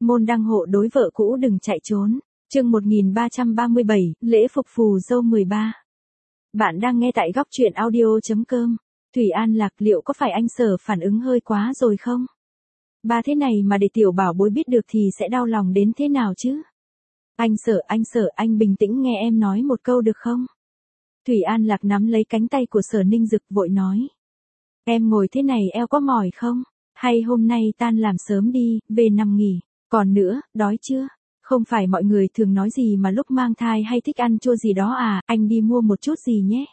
Môn đăng hộ đối vợ cũ đừng chạy trốn. Chương 1337, lễ phục phù dâu 13. Bạn đang nghe tại góc truyện audio.com. Thủy An Lạc, liệu có phải anh Sở phản ứng hơi quá rồi không? Ba thế này mà để tiểu bảo bối biết được thì sẽ đau lòng đến thế nào chứ? Anh Sở, anh bình tĩnh nghe em nói một câu được không? Thủy An Lạc nắm lấy cánh tay của Sở Ninh Dực vội nói. Em ngồi thế này eo có mỏi không? Hay hôm nay tan làm sớm đi, về nằm nghỉ. Còn nữa, đói chưa? Không phải mọi người thường nói gì mà lúc mang thai hay thích ăn chua gì đó à, anh đi mua một chút gì nhé.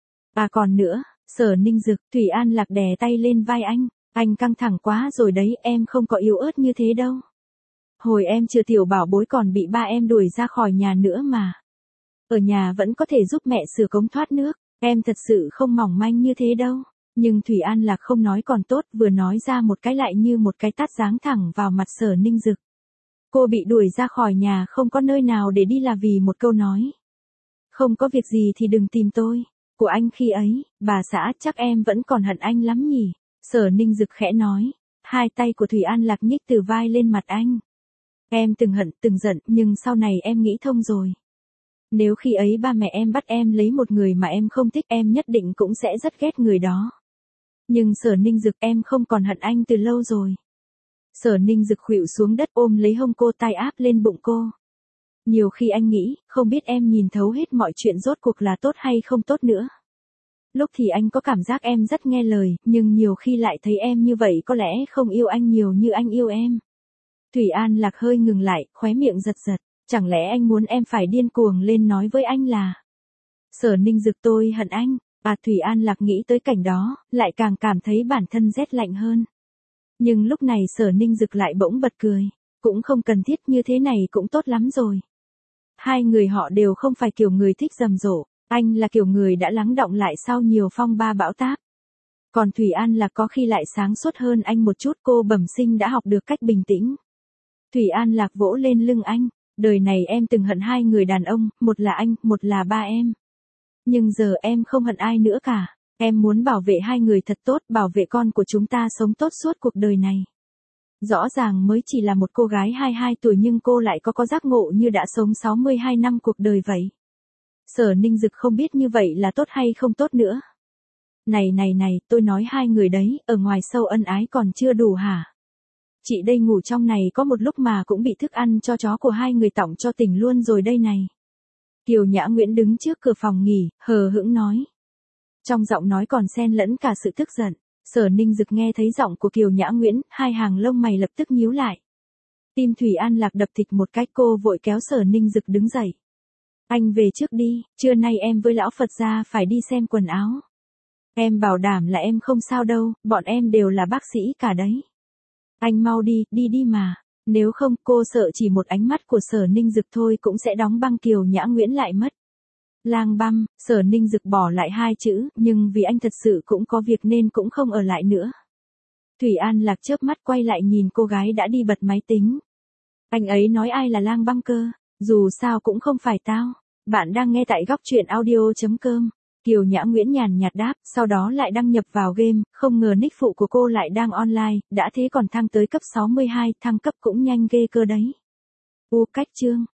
À còn nữa, Sở Ninh Dực, Thủy An Lạc đè tay lên vai anh căng thẳng quá rồi đấy, em không có yếu ớt như thế đâu. Hồi em chưa tiểu bảo bối còn bị ba em đuổi ra khỏi nhà nữa mà. Ở nhà vẫn có thể giúp mẹ sửa cống thoát nước, em thật sự không mỏng manh như thế đâu. Nhưng Thủy An Lạc không nói còn tốt, vừa nói ra một cái lại như một cái tát giáng thẳng vào mặt Sở Ninh Dực. Cô bị đuổi ra khỏi nhà không có nơi nào để đi là vì một câu nói. Không có việc gì thì đừng tìm tôi. Của anh khi ấy, bà xã chắc em vẫn còn hận anh lắm nhỉ. Sở Ninh Dực khẽ nói. Hai tay của Thủy An Lạc nhích từ vai lên mặt anh. Em từng hận từng giận nhưng sau này em nghĩ thông rồi. Nếu khi ấy ba mẹ em bắt em lấy một người mà em không thích em nhất định cũng sẽ rất ghét người đó. Nhưng Sở Ninh Dực em không còn hận anh từ lâu rồi. Sở Ninh Dực khuỵu xuống đất ôm lấy hông cô tay áp lên bụng cô. Nhiều khi anh nghĩ, không biết em nhìn thấu hết mọi chuyện rốt cuộc là tốt hay không tốt nữa. Lúc thì anh có cảm giác em rất nghe lời, nhưng nhiều khi lại thấy em như vậy có lẽ không yêu anh nhiều như anh yêu em. Thủy An Lạc hơi ngừng lại, khóe miệng giật giật. Chẳng lẽ anh muốn em phải điên cuồng lên nói với anh là Sở Ninh Dực tôi hận anh. À Thủy An Lạc nghĩ tới cảnh đó, lại càng cảm thấy bản thân rét lạnh hơn. Nhưng lúc này Sở Ninh Dực lại bỗng bật cười. Cũng không cần thiết, như thế này cũng tốt lắm rồi. Hai người họ đều không phải kiểu người thích rầm rộ. Anh là kiểu người đã lắng đọng lại sau nhiều phong ba bão táp. Còn Thủy An Lạc có khi lại sáng suốt hơn anh một chút, cô bẩm sinh đã học được cách bình tĩnh. Thủy An Lạc vỗ lên lưng anh. Đời này em từng hận hai người đàn ông, một là anh, một là ba em. Nhưng giờ em không hận ai nữa cả. Em muốn bảo vệ hai người thật tốt, bảo vệ con của chúng ta sống tốt suốt cuộc đời này. Rõ ràng mới chỉ là một cô gái 22 tuổi nhưng cô lại có giác ngộ như đã sống 62 năm cuộc đời vậy. Sở Ninh Dực không biết như vậy là tốt hay không tốt nữa. Này, tôi nói hai người đấy, ở ngoài sâu ân ái còn chưa đủ hả? Chị đây ngủ trong này có một lúc mà cũng bị thức ăn cho chó của hai người tỏng cho tỉnh luôn rồi đây này. Kiều Nhã Nguyễn đứng trước cửa phòng nghỉ, hờ hững nói. Trong giọng nói còn xen lẫn cả sự tức giận. Sở Ninh Dực nghe thấy giọng của Kiều Nhã Nguyễn, hai hàng lông mày lập tức nhíu lại. Tim Thủy An Lạc đập thịch một cái, cô vội kéo Sở Ninh Dực đứng dậy. Anh về trước đi, trưa nay em với lão Phật gia phải đi xem quần áo. Em bảo đảm là em không sao đâu, bọn em đều là bác sĩ cả đấy. Anh mau đi mà. Nếu không, cô sợ chỉ một ánh mắt của Sở Ninh Dực thôi cũng sẽ đóng băng Kiều Nhã Nguyễn lại mất. Lang băm, Sở Ninh Dực bỏ lại hai chữ, nhưng vì anh thật sự cũng có việc nên cũng không ở lại nữa. Thủy An Lạc chớp mắt quay lại nhìn cô gái đã đi bật máy tính. Anh ấy nói ai là lang băm cơ, dù sao cũng không phải tao. Bạn đang nghe tại góc truyện audio.com. Kiều Nhã Nguyễn nhàn nhạt đáp, sau đó lại đăng nhập vào game, không ngờ nick phụ của cô lại đang online, đã thế còn thăng tới cấp 62, thăng cấp cũng nhanh ghê cơ đấy. Cách chương.